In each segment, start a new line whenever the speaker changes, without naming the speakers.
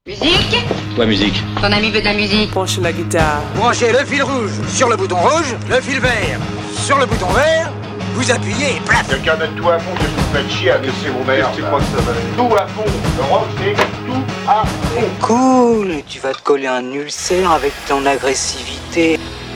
Musique?
Quoi, musique?
Ton ami veut de la musique.
Branche la guitare.
Branchez le fil rouge sur le bouton rouge, le fil vert sur le bouton vert, vous appuyez et plaf.
Quelqu'un mettre tout à fond, que vous faites chier à laisser vos mères. C'est quoi que ça va? Tout à fond. Le rock, c'est tout à fond.
Cool, tu vas te coller un ulcère avec ton agressivité.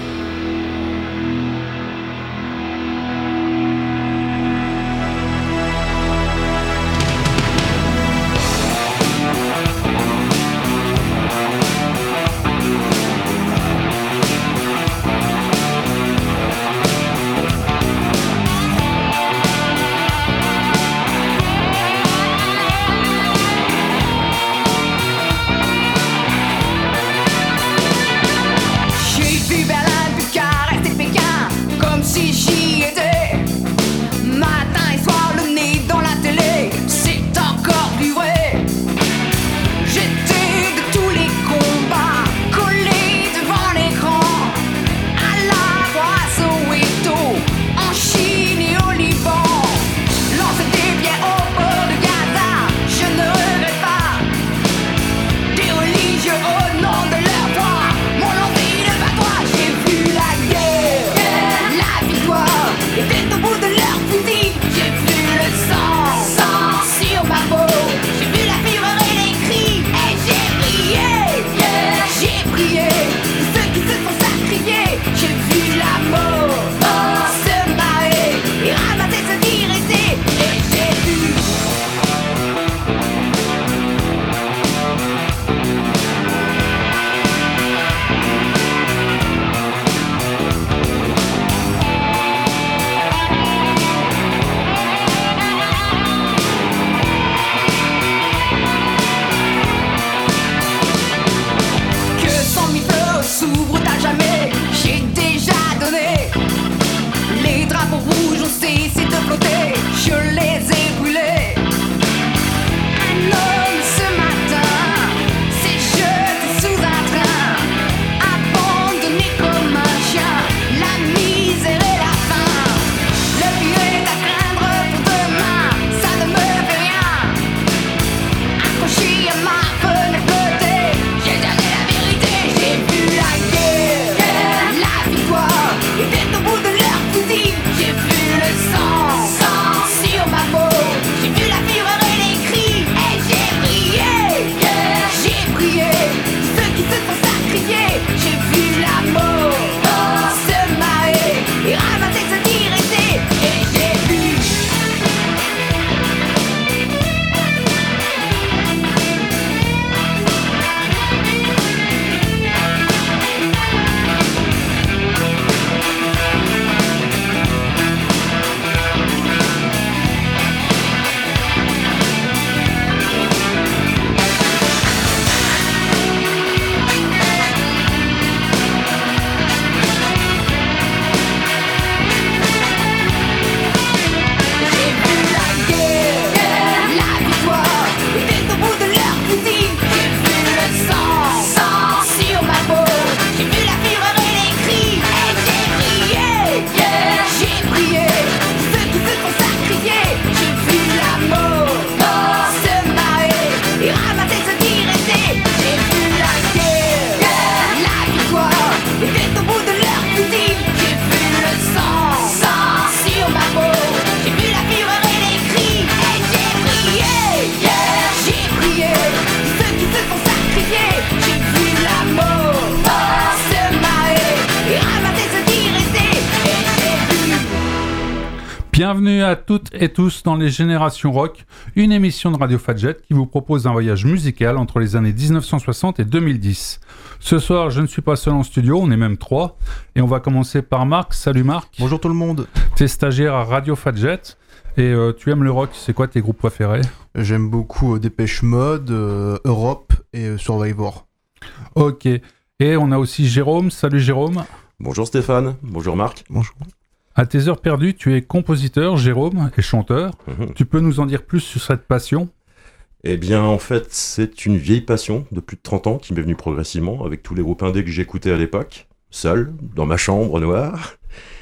Bienvenue à toutes et tous dans les Générations Rock, une émission de Radio Fadjet qui vous propose un voyage musical entre les années 1960 et 2010. Ce soir, je ne suis pas seul en studio, on est même 3, et on va commencer par Marc. Salut Marc.
Bonjour tout le monde.
T'es stagiaire à Radio Fadjet, et tu aimes le rock, c'est quoi tes groupes préférés?
J'aime beaucoup Dépêche Mode, Europe et Survivor.
Ok, et on a aussi Jérôme. Salut Jérôme.
Bonjour Stéphane, bonjour Marc.
Bonjour.
À tes heures perdues, tu es compositeur, Jérôme, et chanteur. Tu peux nous en dire plus sur cette passion?
Eh bien, en fait, c'est une vieille passion de plus de 30 ans qui m'est venue progressivement avec tous les groupes indés que j'écoutais à l'époque, seul, dans ma chambre noire.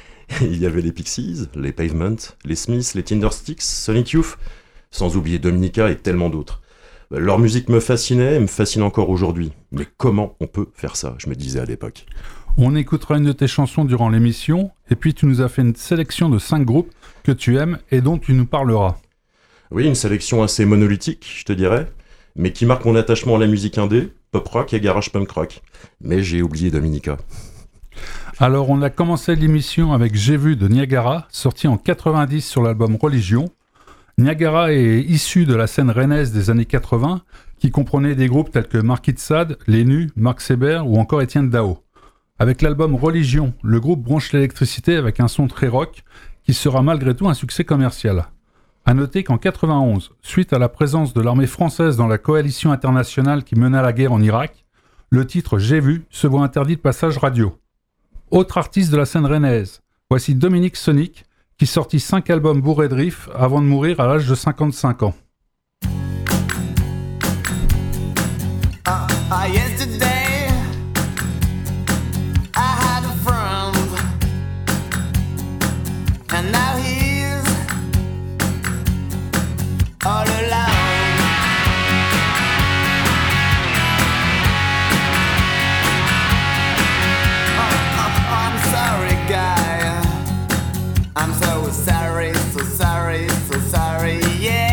Il y avait les Pixies, les Pavement, les Smiths, les Tindersticks, Sonic Youth, sans oublier Dominica et tellement d'autres. Leur musique me fascinait et me fascine encore aujourd'hui. Mais comment on peut faire ça, je me disais à l'époque.
On écoutera une de tes chansons durant l'émission, et puis tu nous as fait une sélection de 5 groupes que tu aimes et dont tu nous parleras.
Oui, une sélection assez monolithique, je te dirais, mais qui marque mon attachement à la musique indé, pop rock et garage punk rock. Mais j'ai oublié Dominica.
Alors on a commencé l'émission avec J'ai vu de Niagara, sorti en 90 sur l'album Religion. Niagara est issu de la scène rennaise des années 80, qui comprenait des groupes tels que Marquis de Sade, Les Nus, Marc Sébert ou encore Étienne Dao. Avec l'album Religion, le groupe branche l'électricité avec un son très rock, qui sera malgré tout un succès commercial. À noter qu'en 91, suite à la présence de l'armée française dans la coalition internationale qui mena la guerre en Irak, le titre J'ai vu se voit interdit de passage radio. Autre artiste de la scène rennaise, voici Dominique Sonic, qui sortit 5 albums bourrés de riffs avant de mourir à l'âge de 55 ans.
Yesterday I had a friend, and now he's all alone. I'm sorry, guy. I'm so sorry, so sorry, so sorry, yeah.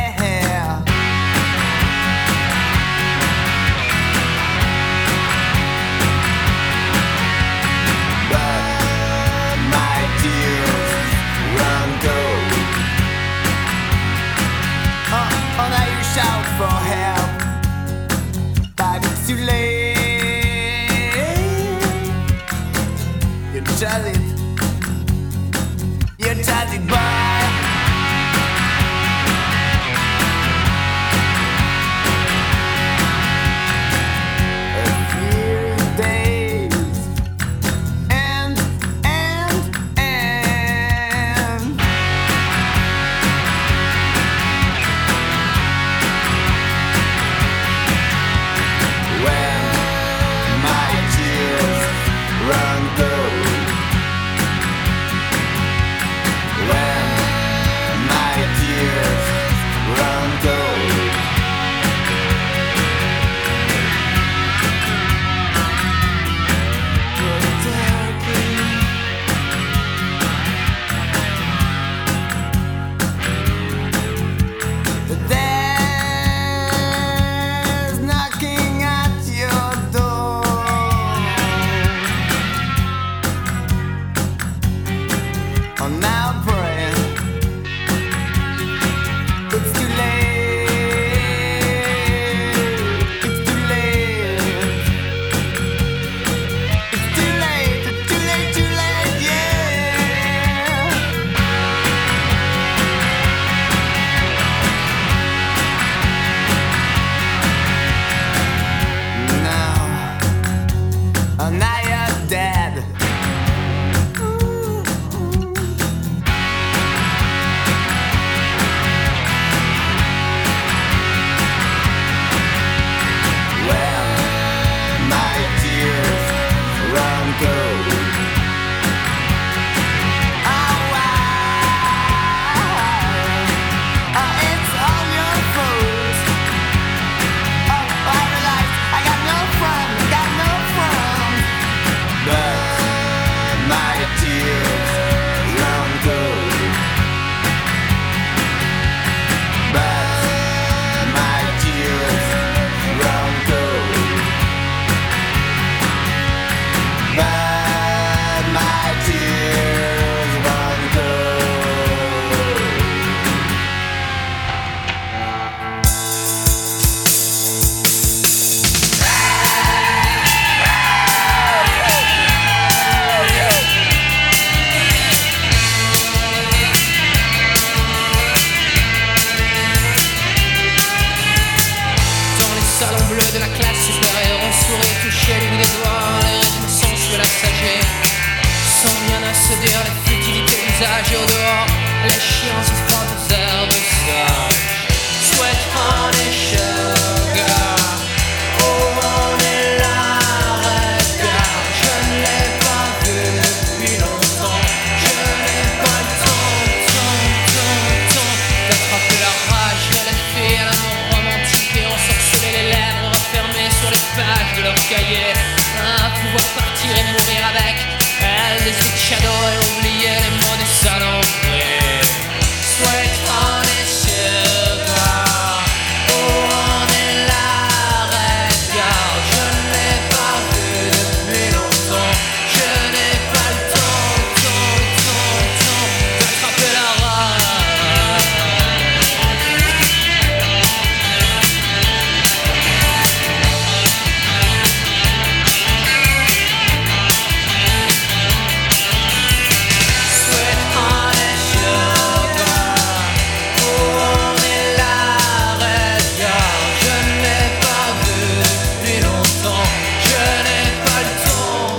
Shout for help, but it's too late. You tried it, boy. A few days, and
visage au dehors, les chiens se frottent aux herbes sages. Sweat honey sugar, oh on est là, regarde. Je ne l'ai pas vu depuis longtemps, je n'ai pas le temps d'attraper la rage. Elle a fait l'amour romantique et ensorcelé. pages de leur cahier. Pouvoir partir et mourir avec elle, des sweet shadows et oublier les mots des salons. Sweet honey sugar, oh on est là, regarde, je ne l'ai pas vu depuis longtemps. Je n'ai pas le temps d'attraper la rage. Sweet honey sugar, oh on est là, regarde, je ne l'ai pas vu depuis longtemps. Je n'ai pas le temps.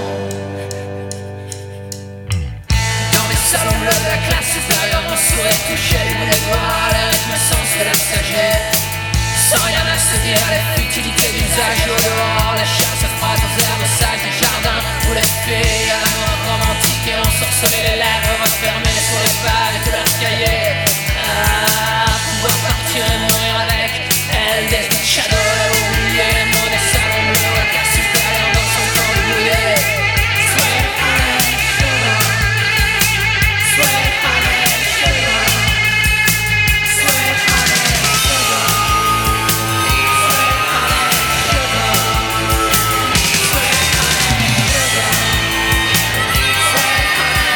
Dans les salons bleus de la classe supérieure, on souhaite toucher les bouts des doigts, les rythmes sensés la sagesse. Sans rien à se dire, les futilités d'usage au dehors, les chiens se frottent aux herbes sages du jardin, où les filles à l'amour romantique et ensorcelées, les lèvres refermées sur les pages de leur cahier. Pouvoir partir et mourir avec elle, des shadows et oublier les mots des salons bleus, la classe supérieure dans son temps de bouillir. Sweet honey sugar, sweet honey sugar, sweet honey sugar, sweet honey sugar, sweet honey sugar, sweet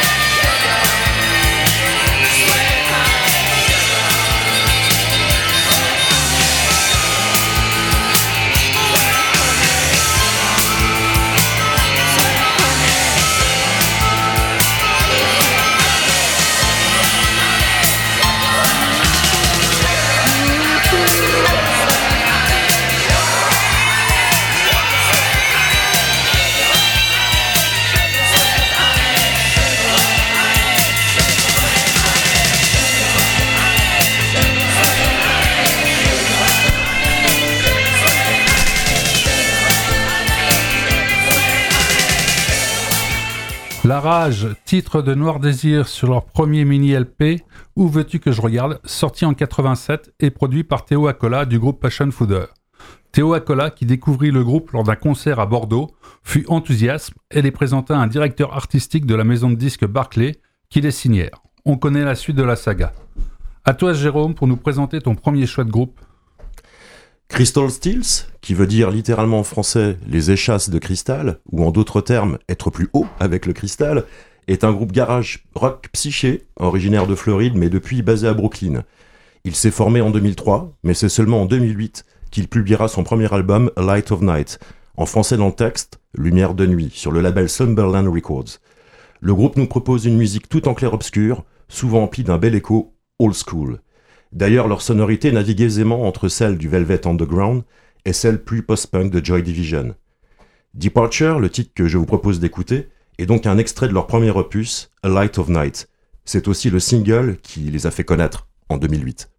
La Rage, titre de Noir Désir sur leur premier mini-LP, Où veux-tu que je regarde, sorti en 87 et produit par Théo Acola du groupe Passion Fooder. Théo Acola, qui découvrit le groupe lors d'un concert à Bordeaux, fut enthousiaste et les présenta à un directeur artistique de la maison de disques Barclay, qui les signèrent. On connaît la suite de la saga. À toi Jérôme pour nous présenter ton premier choix de groupe.
Crystal Steels, qui veut dire littéralement en français les échasses de cristal, ou en d'autres termes être plus haut avec le cristal, est un groupe garage rock psyché, originaire de Floride mais depuis basé à Brooklyn. Il s'est formé en 2003, mais c'est seulement en 2008 qu'il publiera son premier album A Light of Night, en français dans le texte, Lumière de nuit, sur le label Slumberland Records. Le groupe nous propose une musique tout en clair-obscur, souvent emplie d'un bel écho old school. D'ailleurs, leur sonorité navigue aisément entre celle du Velvet Underground et celle plus post-punk de Joy Division. Departure, le titre que je vous propose d'écouter, est donc un extrait de leur premier opus, A Light of Night. C'est aussi le single qui les a fait connaître en 2008.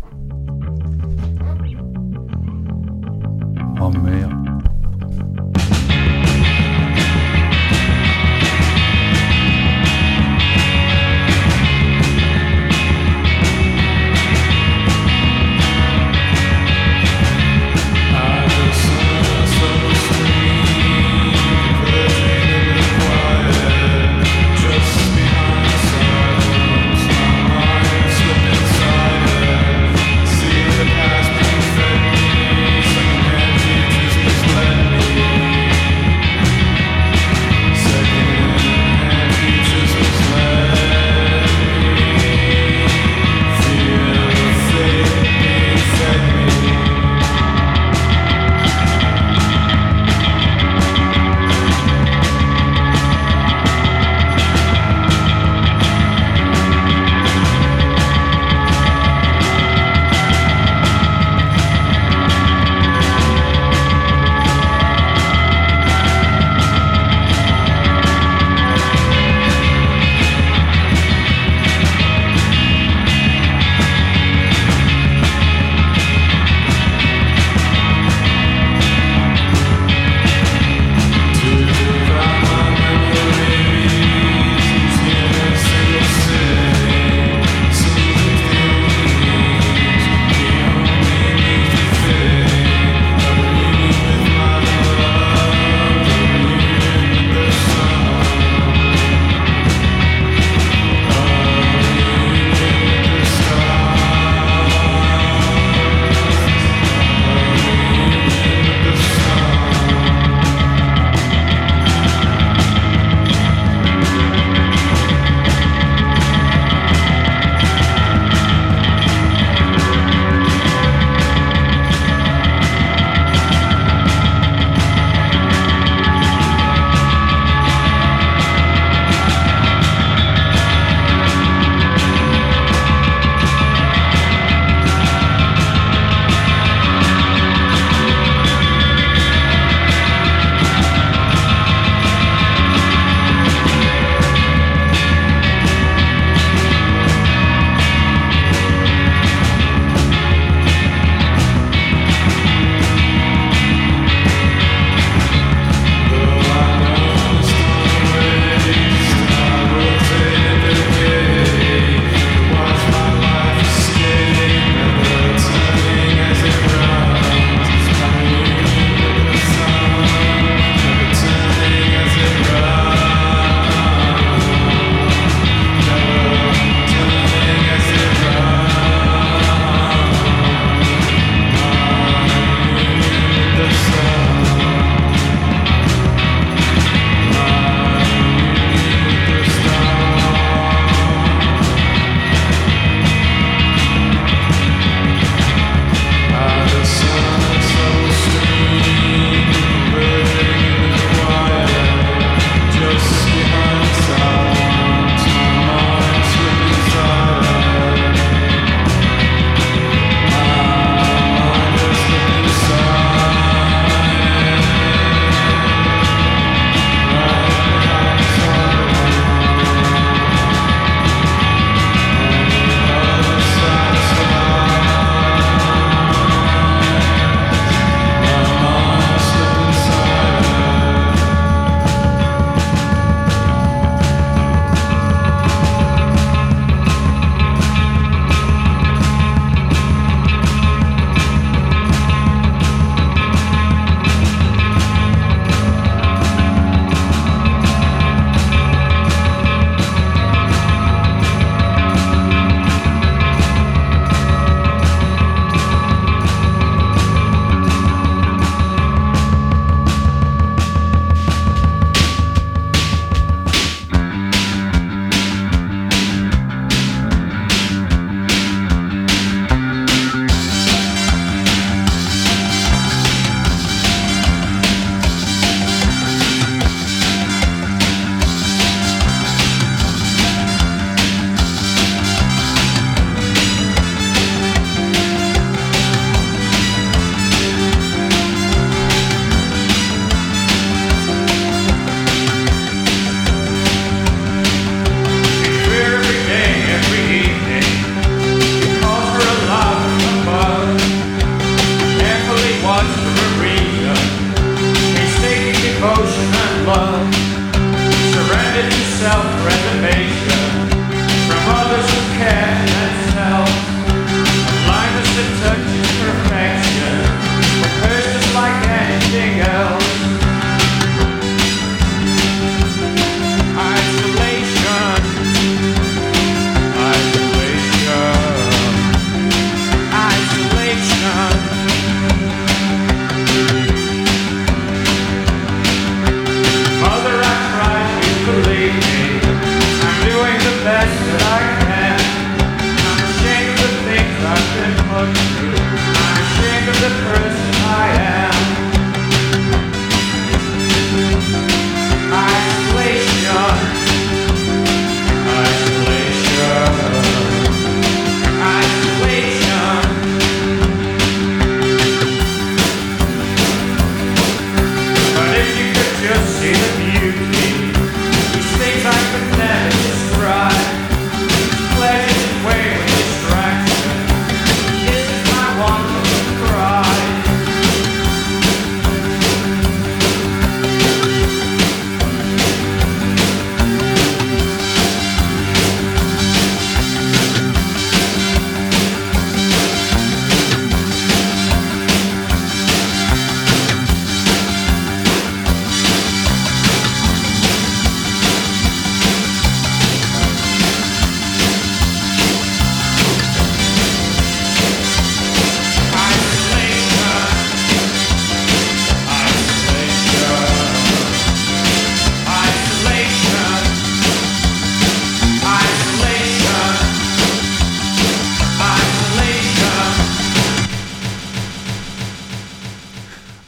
Oh merde.
See the past being fed me, secondhand teachers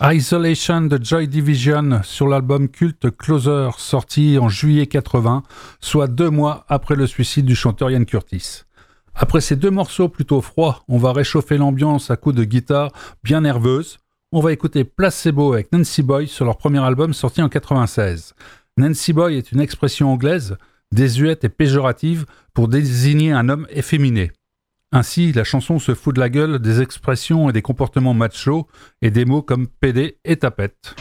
Isolation de Joy Division sur l'album culte Closer, sorti en juillet 80, soit 2 mois après le suicide du chanteur Ian Curtis. Après ces 2 morceaux plutôt froids, on va réchauffer l'ambiance à coups de guitare bien nerveuse. On va écouter Placebo avec Nancy Boy sur leur premier album sorti en 96. Nancy Boy est une expression anglaise, désuète et péjorative pour désigner un homme efféminé. Ainsi, la chanson se fout de la gueule des expressions et des comportements machos et des mots comme pédé et tapette.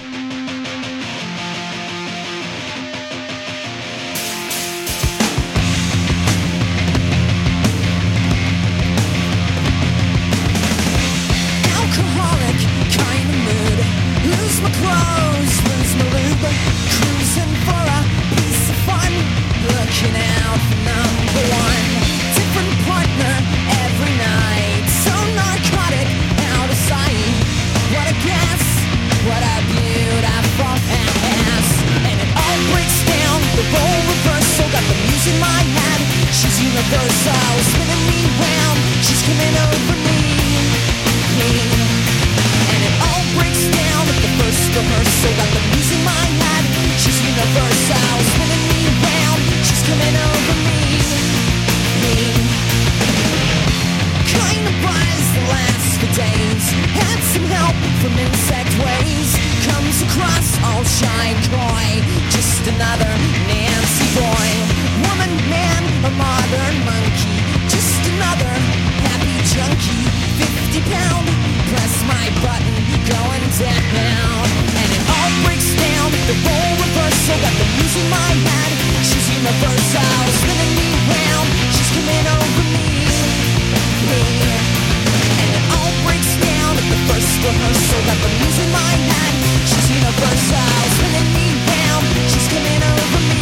Alcoholic kind of mood. Lose my clothes, lose my lube. Cruising for a piece of fun. Looking out for number one. Different partner every night. So narcotic, out of sight. What a guess, what a beautiful ass. And it all breaks down, the role reversal. Got the muse in my head. She's universal, spinning me round. She's coming over me. And it all breaks down at the first rehearsal. Got the muse in my head. She's universal, spinning me round. She's coming over me. Kind of buzz that lasts for days. Had some help from insect ways. Comes across all shy coy. Just another Nancy boy. Woman, man, a modern monkey. Just another happy junkie. 50-pound, press my button, going down. And it all breaks down, the role reversal. Got the muse in my head. She's universal, spinning me round. She's coming over me. And it all breaks down at the first rehearsal. Got the muse in my head. She's universal, spinning me round. She's coming over me.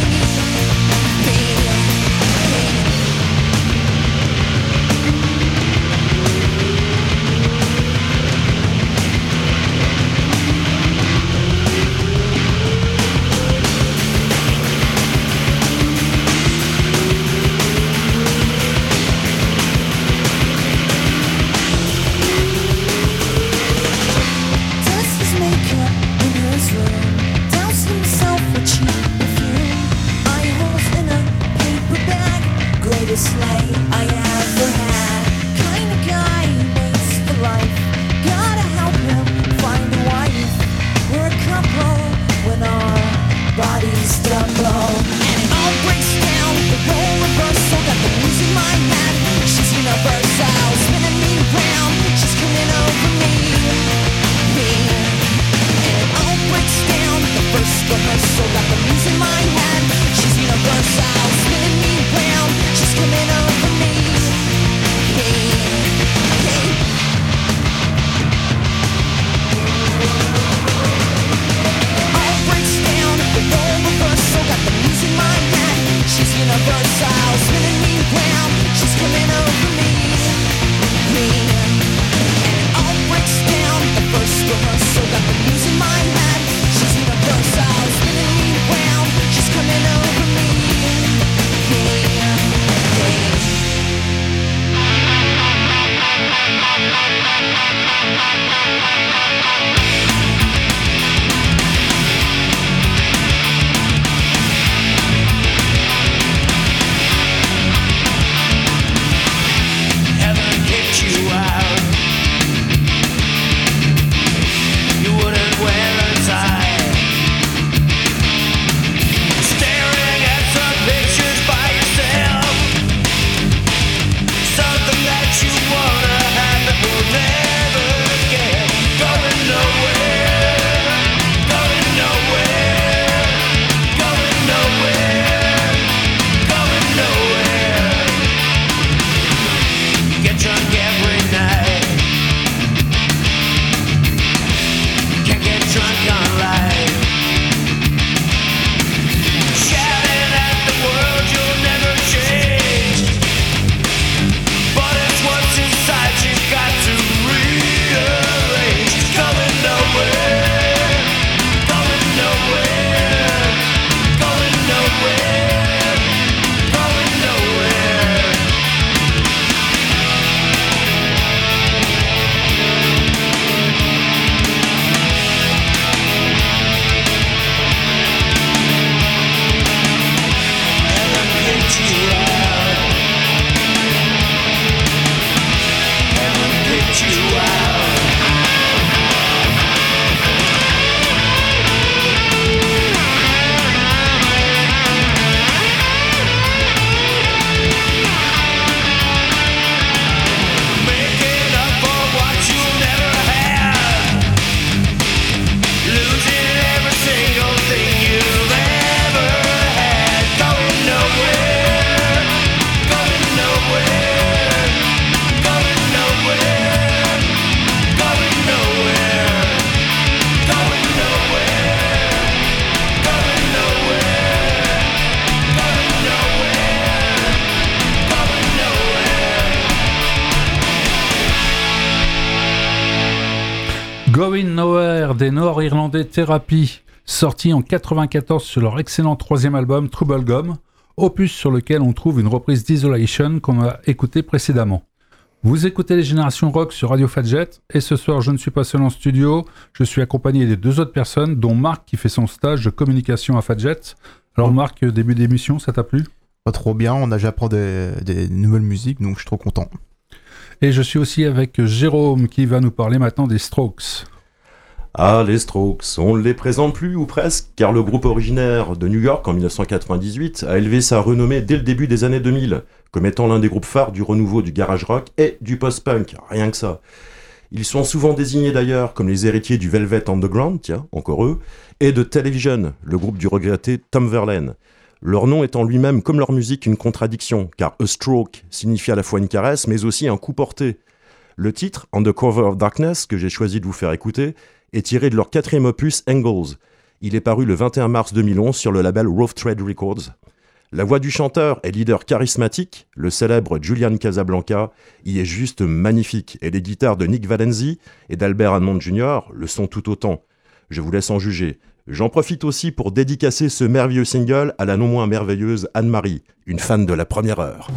des Nord-Irlandais Therapy, sorti en 94 sur leur excellent troisième album Trouble Gum, opus sur lequel on trouve une reprise d'Isolation qu'on a écouté précédemment. Vous écoutez les Générations Rock sur Radio Fadjet, et ce soir je ne suis pas seul en studio, je suis accompagné de deux autres personnes, dont Marc qui fait son stage de communication à Fadjet. Alors Marc, début d'émission, ça t'a plu ?
Pas trop bien, on a j'apprends des nouvelles musiques, donc je suis trop content.
Et je suis aussi avec Jérôme qui va nous parler maintenant des Strokes.
Ah, les Strokes, on ne les présente plus ou presque, car le groupe originaire de New York en 1998 a élevé sa renommée dès le début des années 2000, comme étant l'un des groupes phares du renouveau du garage rock et du post-punk, rien que ça. Ils sont souvent désignés d'ailleurs comme les héritiers du Velvet Underground, tiens, encore eux, et de Television, le groupe du regretté Tom Verlaine. Leur nom étant lui-même, comme leur musique, une contradiction, car a stroke signifie à la fois une caresse, mais aussi un coup porté. Le titre, On the Cover of Darkness, que j'ai choisi de vous faire écouter, est tiré de leur quatrième opus, Angles. Il est paru le 21 mars 2011 sur le label Rough Trade Records. La voix du chanteur et leader charismatique, le célèbre Julian Casablanca, y est juste magnifique, et les guitares de Nick Valenzi et d'Albert Hammond Jr. le sont tout autant. Je vous laisse en juger. J'en profite aussi pour dédicacer ce merveilleux single à la non moins merveilleuse Anne-Marie, une fan de la première heure.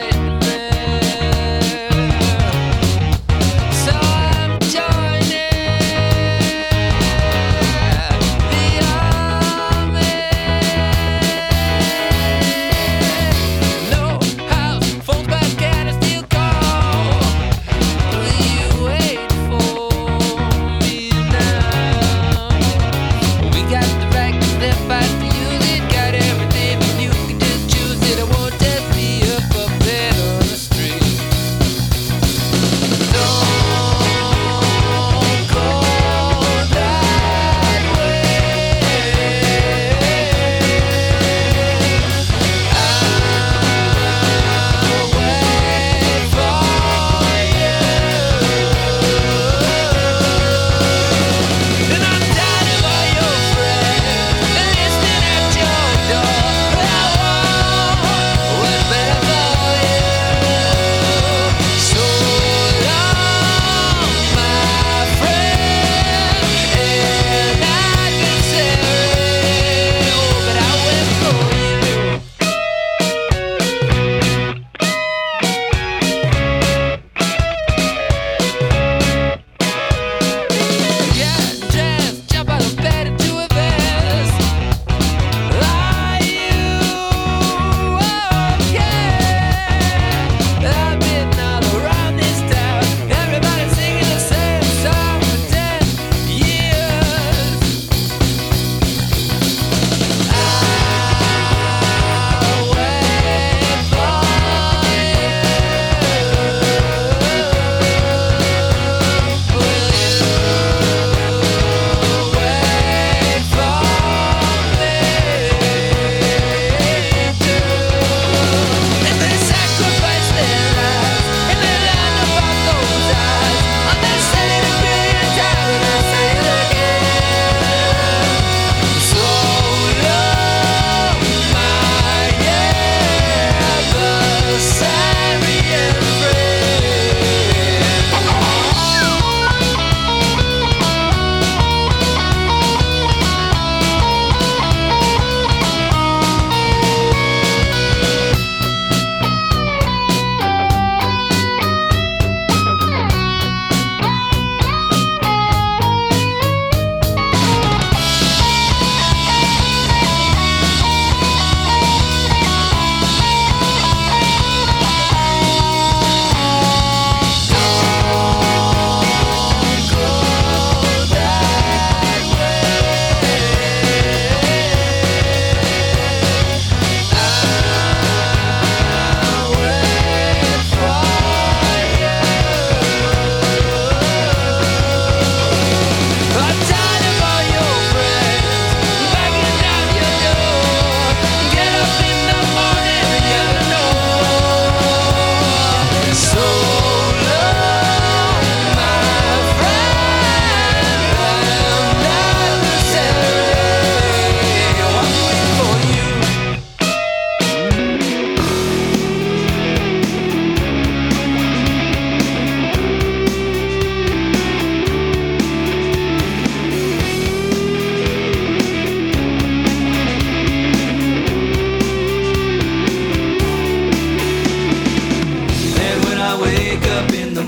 So I'm joining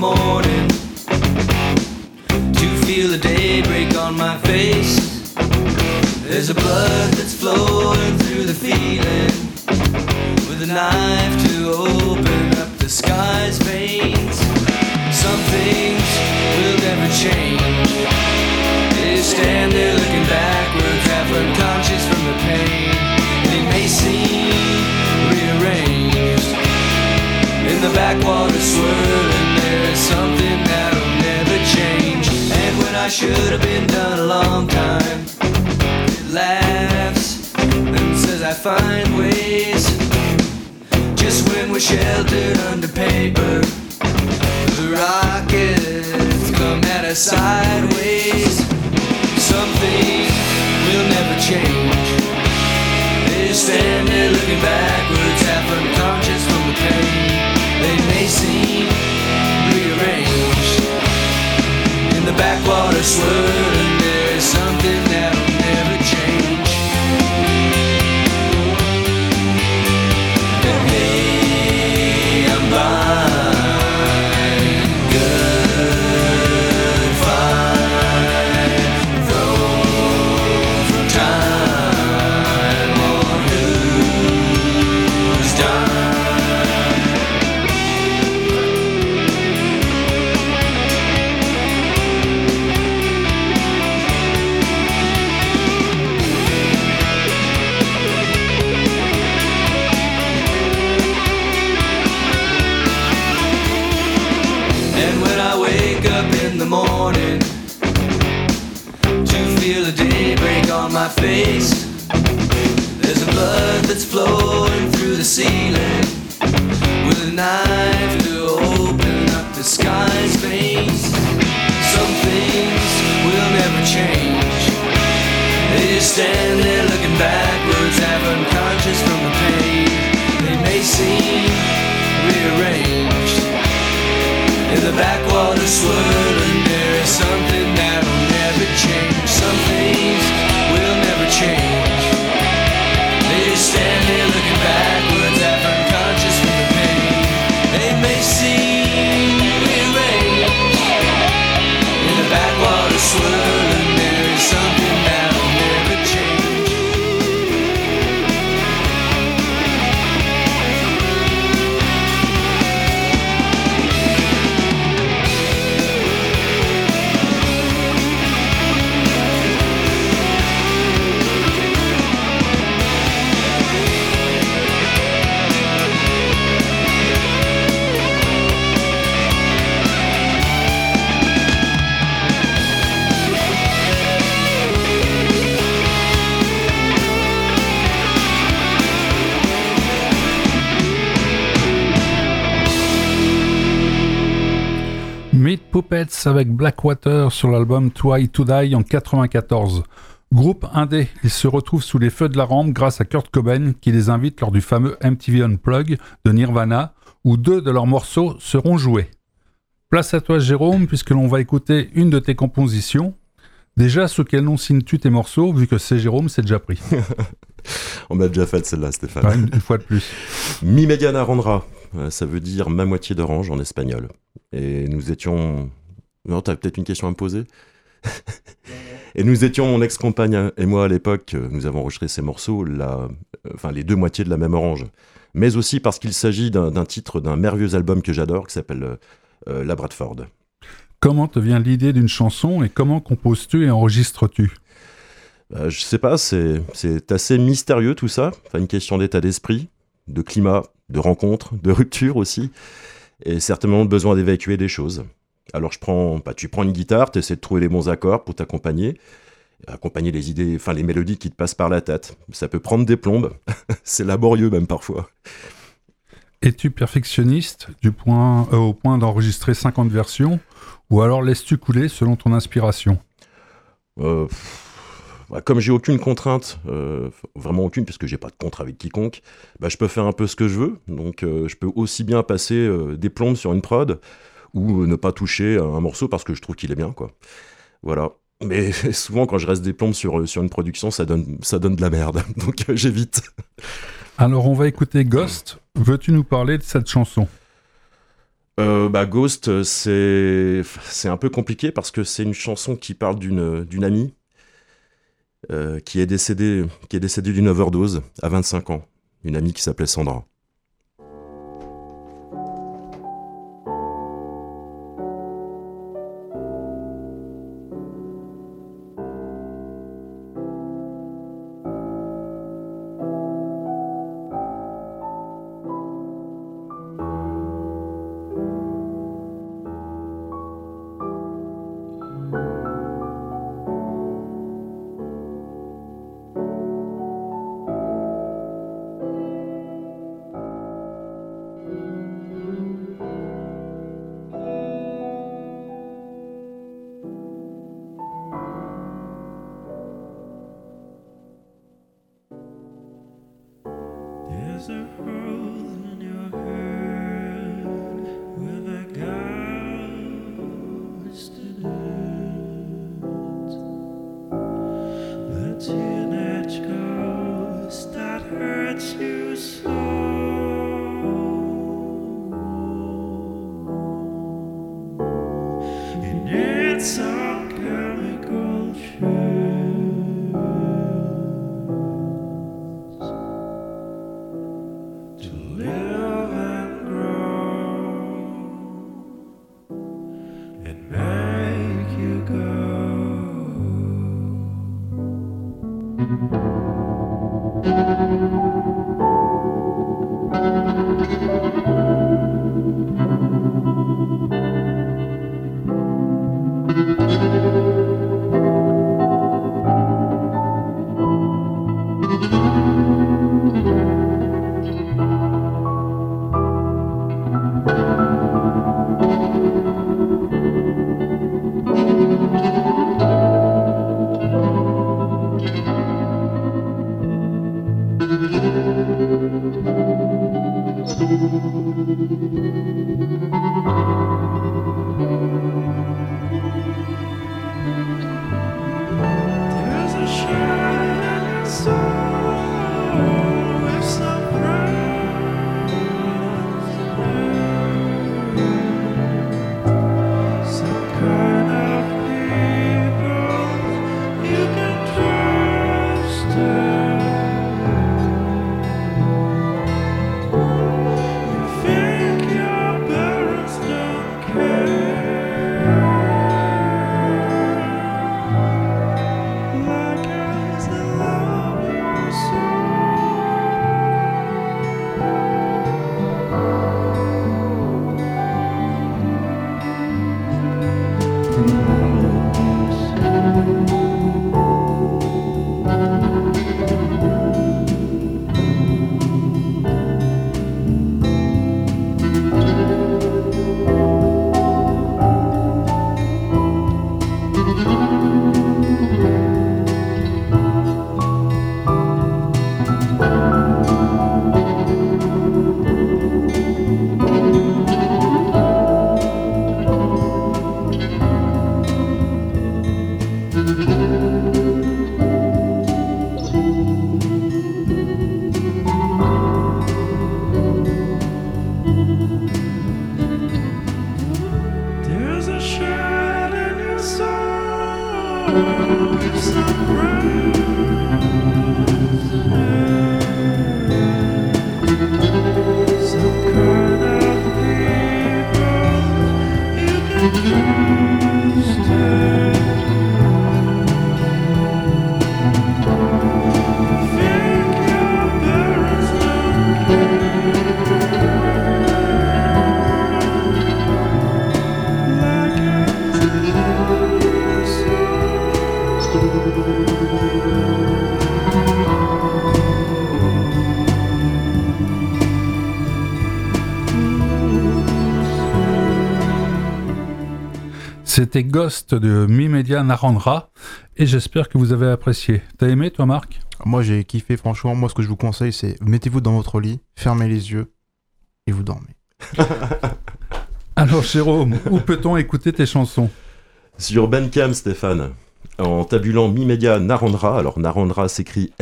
morning to feel the day break on my face. There's a blood that's flowing through the feeling, with a knife to open up the sky's veins. Some things will never change. They stand there looking backwards, half unconscious from the pain. They may seem rearranged in the backwater swirling. There is something that'll never change. And when I should have been done a long time, it laughs and says I find ways. Just when we're sheltered under paper, the rockets come at us sideways. Something will never change. They stand there looking backwards, half unconscious from the pain. They may seem rearranged in the backwater swirling. There is something that'll never change. And hey, I'm blind, good, fine, thrown from time on who's done. And when I wake up in the morning to feel the day break on my face, there's a blood that's flowing through the ceiling, with a knife to open up the sky's veins. Some things will never change. They just stand there looking backwards, half unconscious from the pain. They may seem rearranged in the backwater swirling. There is something that'll never change. Some things will never change. They just stand there looking backwards, half unconscious from the pain. They may seem rearranged in the backwater swirling. There is something that'll never change.
Meat Puppets avec Blackwater sur l'album Try to Die en 94. Groupe indé, ils se retrouvent sous les feux de la rampe grâce à Kurt Cobain qui les invite lors du fameux MTV Unplugged de Nirvana où 2 de leurs morceaux seront joués. Place à toi Jérôme puisque l'on va écouter une de tes compositions. Déjà, sous quel nom signes-tu tes morceaux vu que c'est Jérôme, c'est déjà pris.
On m'a déjà fait celle-là, Stéphane.
Ouais, une fois de plus.
Mi Mega Narendra, ça veut dire ma moitié d'orange en espagnol. Et nous étions... Non, t'as peut-être une question à me poser. Et nous étions, mon ex-compagne et moi à l'époque, nous avons enregistré ces morceaux, les 2 moitiés de la même orange. Mais aussi parce qu'il s'agit d'un titre d'un merveilleux album que j'adore, qui s'appelle La Bradford.
Comment te vient l'idée d'une chanson et comment composes-tu et enregistres-tu ?
Je sais pas, c'est assez mystérieux tout ça. Enfin, une question d'état d'esprit, de climat, de rencontre, de rupture aussi. Et certainement le besoin d'évacuer des choses. Alors tu prends une guitare, tu essaies de trouver les bons accords pour accompagner les idées, enfin les mélodies qui te passent par la tête. Ça peut prendre des plombes, c'est laborieux même parfois.
Es-tu perfectionniste au point d'enregistrer 50 versions ou alors laisses-tu couler selon ton inspiration ?
Comme j'ai aucune contrainte, vraiment aucune, puisque j'ai pas de contre avec quiconque, je peux faire un peu ce que je veux. Donc je peux aussi bien passer des plombes sur une prod ou ne pas toucher un morceau parce que je trouve qu'il est bien, quoi. Voilà. Mais souvent, quand je reste des plombes sur une production, ça donne de la merde. Donc j'évite.
Alors on va écouter Ghost. Veux-tu nous parler de cette chanson ?
Ghost, c'est un peu compliqué parce que c'est une chanson qui parle d'une amie qui est décédée d'une overdose à 25 ans. Une amie qui s'appelait Sandra.
There's a hole in your head where the ghost in it. The teenage ghost that hurts you so. It needs some chemical shit to live and grow and make you go. There's a shine in your soul with some friends, some kind of people you can trust. You think your parents don't care, like as they love your There's a shine in your soul with some friends, some kind of people you can trust. You think your parents don't like as they love you so.
C'était Ghost de Mi-Media Narendra et j'espère que vous avez apprécié. T'as aimé toi Marc ?
Moi j'ai kiffé, franchement. Moi ce que je vous conseille c'est mettez-vous dans votre lit, fermez les yeux et vous dormez.
Alors Jérôme, où peut-on écouter tes chansons ?
Sur Bandcamp, Stéphane, en tabulant Mi-Media Narendra. Alors Narendra s'écrit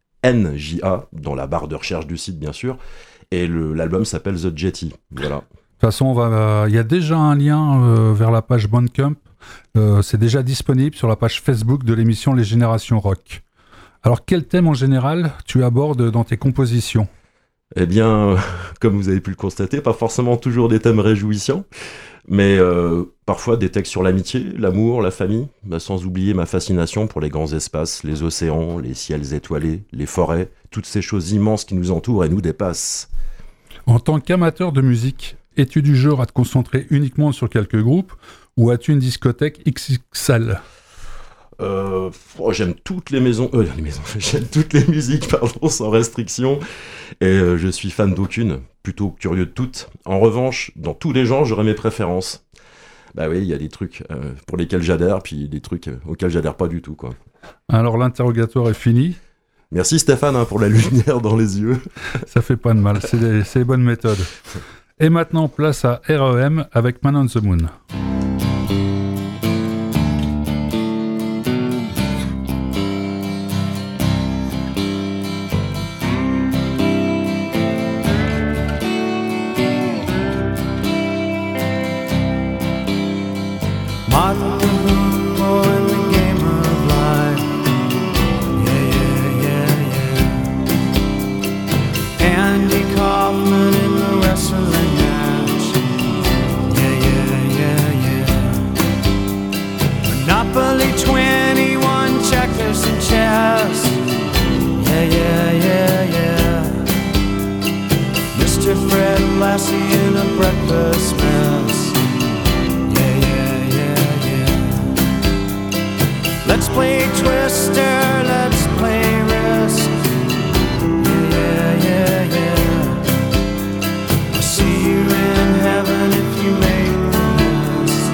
N-A-R-A-N-J-A, dans la barre de recherche du site bien sûr. Et l'album s'appelle The Jetty. Voilà.
toute façon, il y a déjà un lien vers la page Bandcamp. C'est déjà disponible sur la page Facebook de l'émission Les Générations Rock. Alors, quel thème en général tu abordes dans tes compositions ?
Eh bien, comme vous avez pu le constater, pas forcément toujours des thèmes réjouissants, mais parfois des textes sur l'amitié, l'amour, la famille, sans oublier ma fascination pour les grands espaces, les océans, les ciels étoilés, les forêts, toutes ces choses immenses qui nous entourent et nous dépassent.
En tant qu'amateur de musique, es-tu du genre à te concentrer uniquement sur quelques groupes ou as-tu une discothèque XXL ?
J'aime toutes les j'aime toutes les musiques, sans restriction, et je suis fan d'aucune, plutôt curieux de toutes. En revanche, dans tous les genres, j'aurais mes préférences. Bah oui, il y a des trucs pour lesquels j'adhère, puis des trucs auxquels j'adhère pas du tout, quoi.
Alors l'interrogatoire est fini.
Merci Stéphane pour la lumière dans les yeux.
Ça fait pas de mal, c'est les bonnes méthodes. Et maintenant, place à REM avec Man on the Moon.
Let's play Twister, let's play Risk. I'll see you in heaven if you make the list.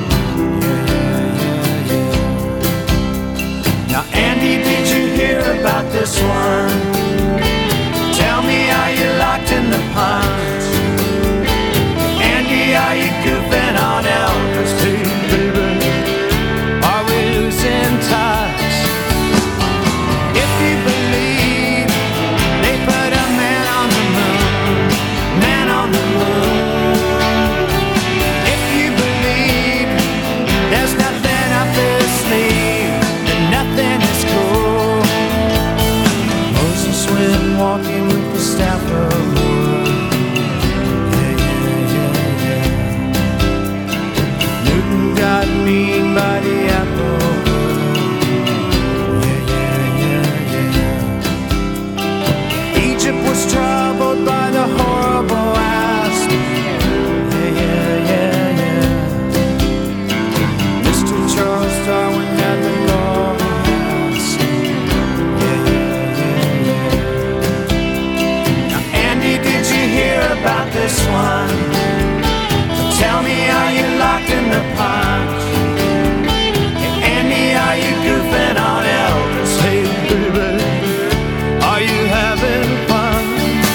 Now Andy, did you hear about this one? Tell me, are you locked in the punch? Andy, are you goofing on Elvis too, baby? Are we losing touch? If you believe they put a man on the moon, man on the moon. If you believe there's nothing up their sleeve, then nothing is cool. Moses went walking with the staff of wood. Newton got mean by the apple. Egypt was troubled by the horrible asp. Mr. Charles Darwin had the golden ask. Now Andy, did you hear about this one? Tell me, are you locked in the punch? Hey, Andy, are you goofing on Elvis? Hey, baby, are you having fun?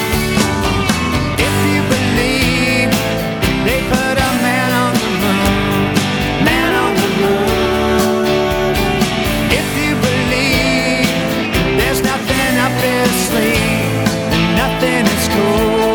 If you believe they put a man on the moon, man on the moon. If you believe there's nothing up their sleeve, then nothing is cool.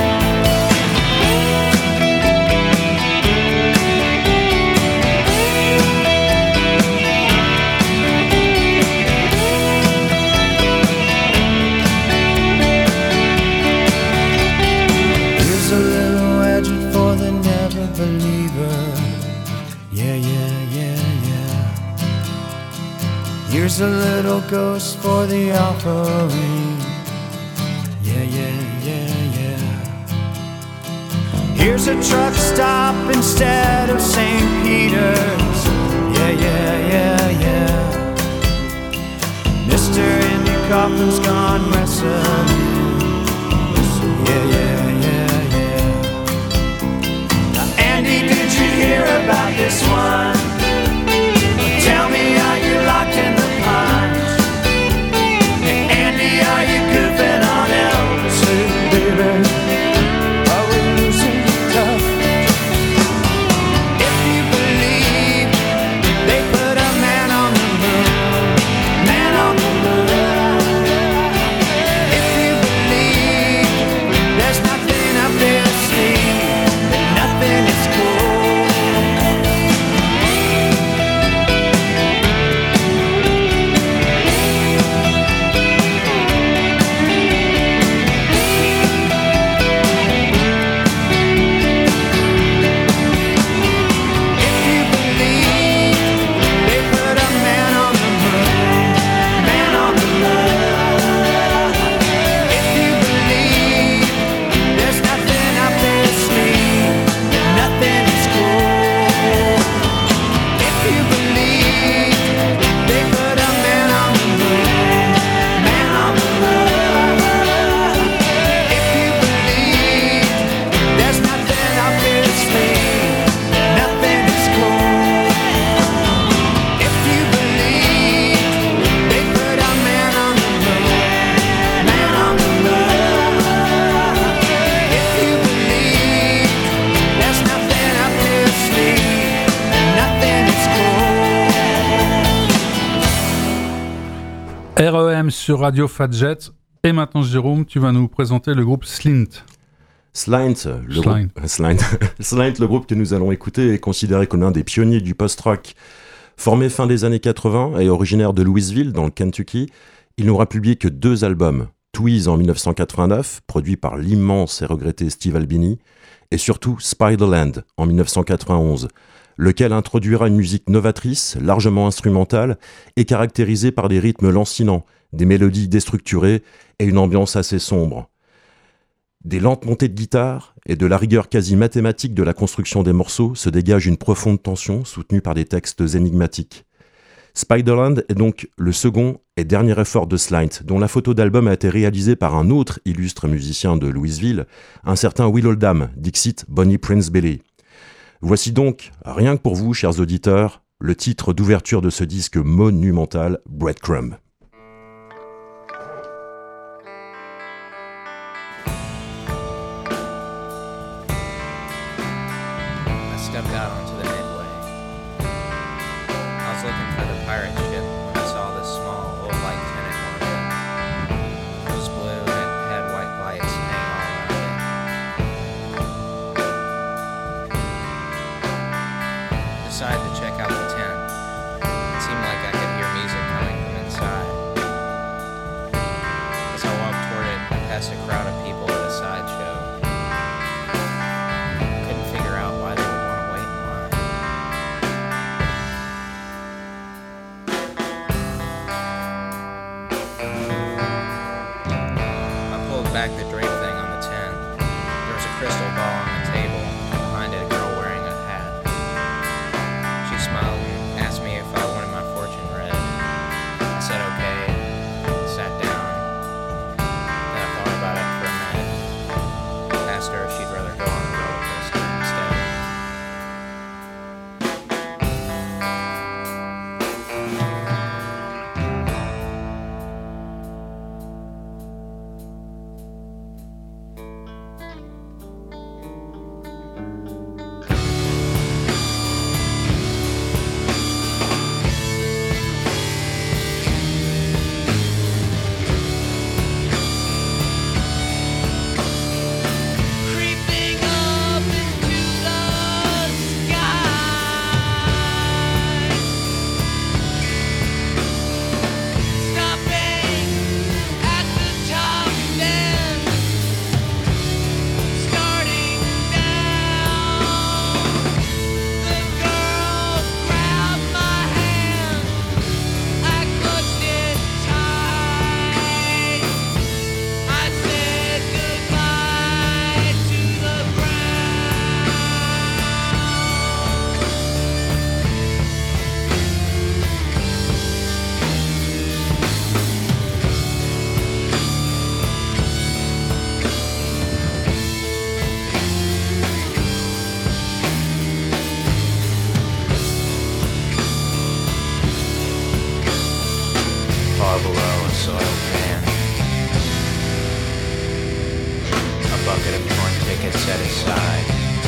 Here's a little edge for the never believer. Here's a little ghost for the offering. Here's a truck stop instead of St. Peter's. Mr. Andy Kaufman's gone wrestling. Now, Andy, did you hear about this one? Tell me, are you locked in the punch? Hey, Andy, are you goofing on Elvis? Hey, baby, are we losing touch? If you believe they put a man on the moon, man on the moon. If you believe there's
AM sur Radio Fadjet. Et maintenant, Jérôme, tu vas nous présenter le groupe Slint.
Slint, le groupe que nous allons écouter, est considéré comme l'un des pionniers du post-rock. Formé fin des années 80 et originaire de Louisville, dans le Kentucky, il n'aura publié que 2 albums. Tweez en 1989, produit par l'immense et regretté Steve Albini, et surtout Spiderland en 1991, lequel introduira une musique novatrice, largement instrumentale et caractérisée par des rythmes lancinants, des mélodies déstructurées et une ambiance assez sombre. Des lentes montées de guitare et de la rigueur quasi mathématique de la construction des morceaux se dégage une profonde tension soutenue par des textes énigmatiques. Spiderland est donc le second et dernier effort de Slint, dont la photo d'album a été réalisée par un autre illustre musicien de Louisville, un certain Will Oldham, dixit Bonnie Prince Billy. Voici donc, rien que pour vous, chers auditeurs, le titre d'ouverture de ce disque monumental, Breadcrumb.
Stepped out onto the midway. I was looking for the pirate ship when I saw this small, old-like tenant market. It was blue and it had white lights hanging all around it. Decided to check out the tent. It seemed like I could hear music coming from inside. As I walked toward it, I passed a crowd of people at a sideshow. Couldn't figure out why they would want to wait in line. I pulled back the drape thing on the tent. There was a crystal ball on the table, and behind it a girl wearing a hat. She smiled and asked me if I wanted my fortune read. I said okay, sat down. Then I thought about it for a minute. Asked her if she'd rather go on a roller coaster instead. Creeping up into the sky, stopping at the top, then starting down. The girl grabbed my hand, I clutched it tight. I said goodbye to the ground. Far below a soiled pan, a bucket of torn tickets set aside.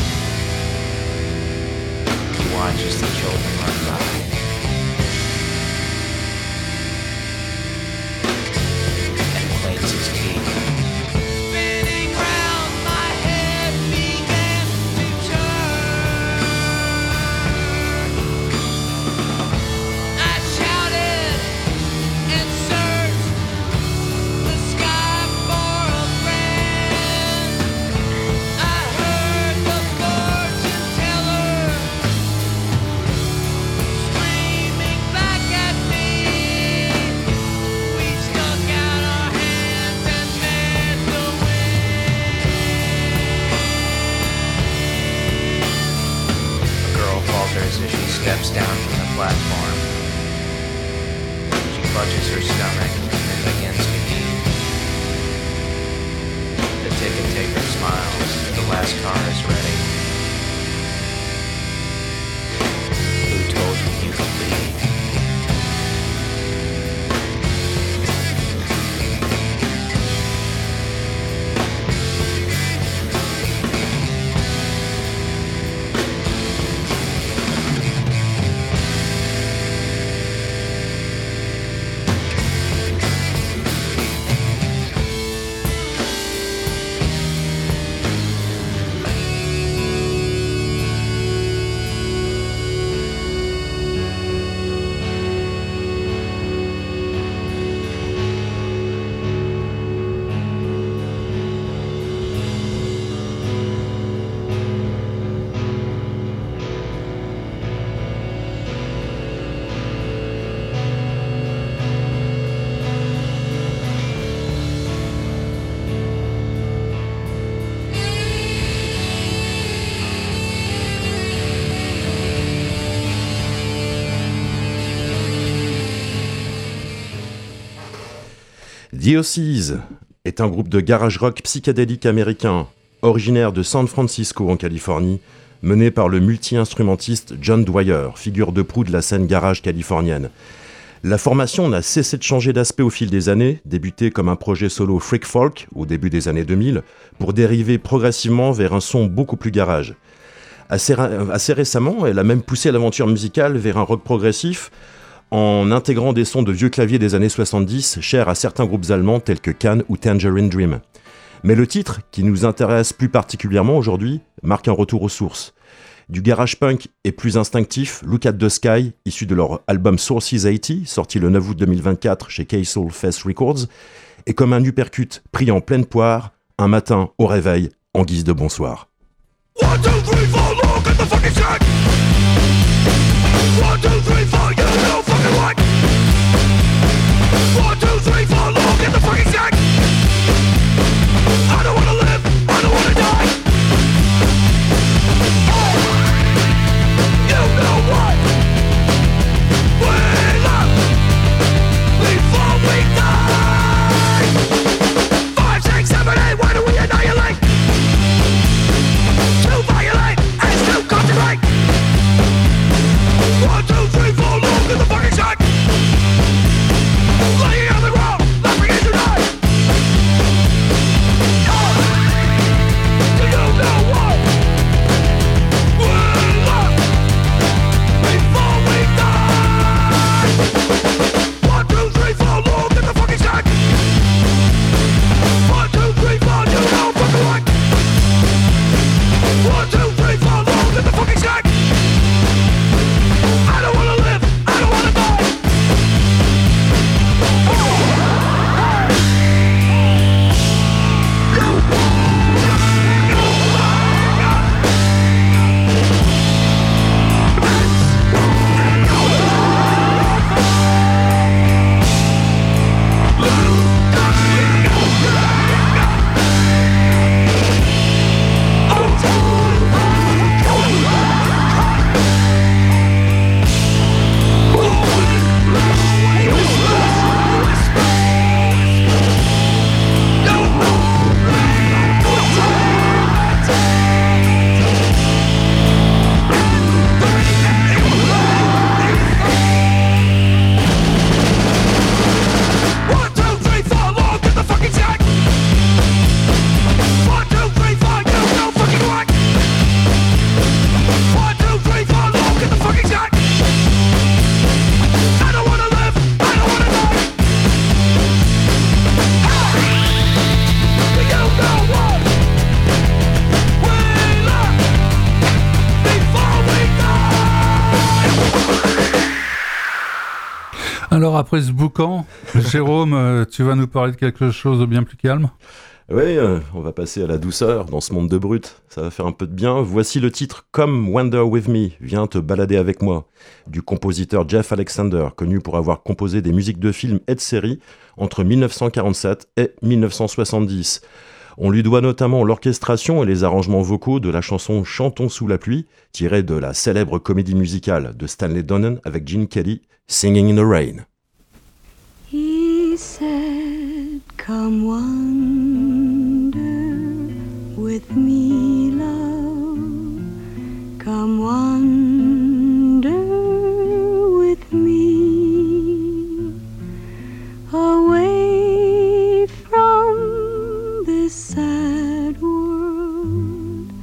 He watches the children run by. And plates his teeth. Spinning round, my head began to turn. I shouted and searched the sky for a friend. I heard the fortune teller screaming back at me. We stuck out our hands and met the wind. A girl falters as she steps down from the platform. She clutches her stomach and then begins to eat. The ticket taker smiles. The last car is ready. Who told you you could leave?
The Ossies est un groupe de garage rock psychédélique américain, originaire de San Francisco en Californie, mené par le multi-instrumentiste John Dwyer, figure de proue de la scène garage californienne. La formation n'a cessé de changer d'aspect au fil des années, débuté comme un projet solo freak folk au début des années 2000, pour dériver progressivement vers un son beaucoup plus garage. Assez récemment, elle a même poussé l'aventure musicale vers un rock progressif, en intégrant des sons de vieux claviers des années 70, chers à certains groupes allemands tels que Can ou Tangerine Dream. Mais le titre, qui nous intéresse plus particulièrement aujourd'hui, marque un retour aux sources. Du garage punk et plus instinctif, Look at the Sky, issu de leur album Sources 80, sorti le 9 août 2024 chez K-Soul Fest Records, est comme un uppercut pris en pleine poire, un matin au réveil, en guise de bonsoir.
1, 2, 3, 4, look at the fucking sky. 1, 2, 3, 4, you know fucking what? 1, 2, 3, 4, look at the fucking sky. I don't wanna live, I don't wanna die. Oh, you know what? We love before we die. 5, 6, 7, 8, why do we annihilate? Too violent and it's too concentrate. 1, 2, 3, 4, look at the fucking sky. Laying on the ground, laughing as you die. Oh, do you know what? We love before we die. 1, 2, 3, 4, look at the fucking sky. 1, 2, 3, 4, you know fucking what? 1, 2, 3, 4, look at the fucking sky. I don't wanna live, I don't wanna die.
Alors après ce boucan, Jérôme, tu vas nous parler de quelque chose de bien plus calme?
Oui, on va passer à la douceur dans ce monde de brut. Ça va faire un peu de bien. Voici le titre « Come Wander With Me », viens te balader avec moi, du compositeur Jeff Alexander, connu pour avoir composé des musiques de films et de séries entre 1947 et 1970. On lui doit notamment l'orchestration et les arrangements vocaux de la chanson « Chantons sous la pluie », tirée de la célèbre comédie musicale de Stanley Donen avec Gene Kelly, « Singing in the Rain ».
He said, come wander with me, love. Come wander with me away from this sad world.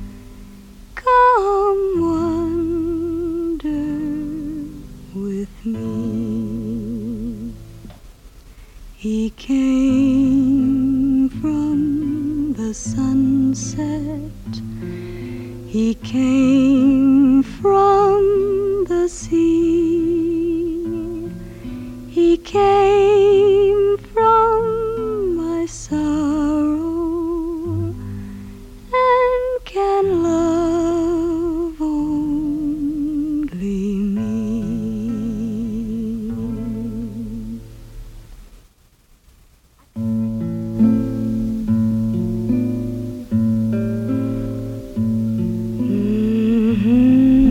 Come wander with me. He came from the sunset. He came from the sea. He came from my sorrow and can love only me.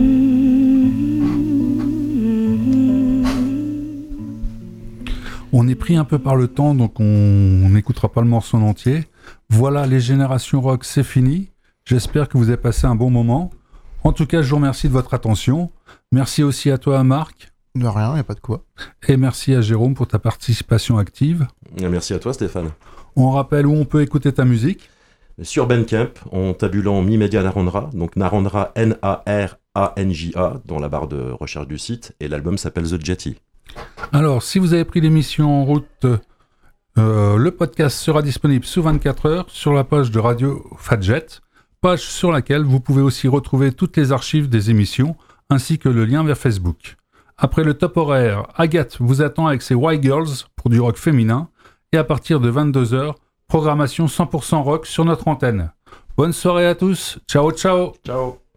On est pris un peu par le temps, donc on n'écoutera pas le morceau en entier. Voilà, les Générations Rock, c'est fini. J'espère que vous avez passé un bon moment. En tout cas, je vous remercie de votre attention. Merci aussi à toi, Marc.
De rien, y a pas de quoi.
Et merci à Jérôme pour ta participation active.
Merci à toi, Stéphane.
On rappelle où on peut écouter ta musique.
Sur Bandcamp, en tabulant Mi Media Narendra, donc Narendra N-A-R-A-N-J-A, dans la barre de recherche du site, et l'album s'appelle The Jetty.
Alors, si vous avez pris l'émission en route, le podcast sera disponible sous 24 heures sur la page de Radio Fadjet, page sur laquelle vous pouvez aussi retrouver toutes les archives des émissions, ainsi que le lien vers Facebook. Après le top horaire, Agathe vous attend avec ses White Girls pour du rock féminin, et à partir de 22h, programmation 100% rock sur notre antenne. Bonne soirée à tous, ciao ciao.
Ciao.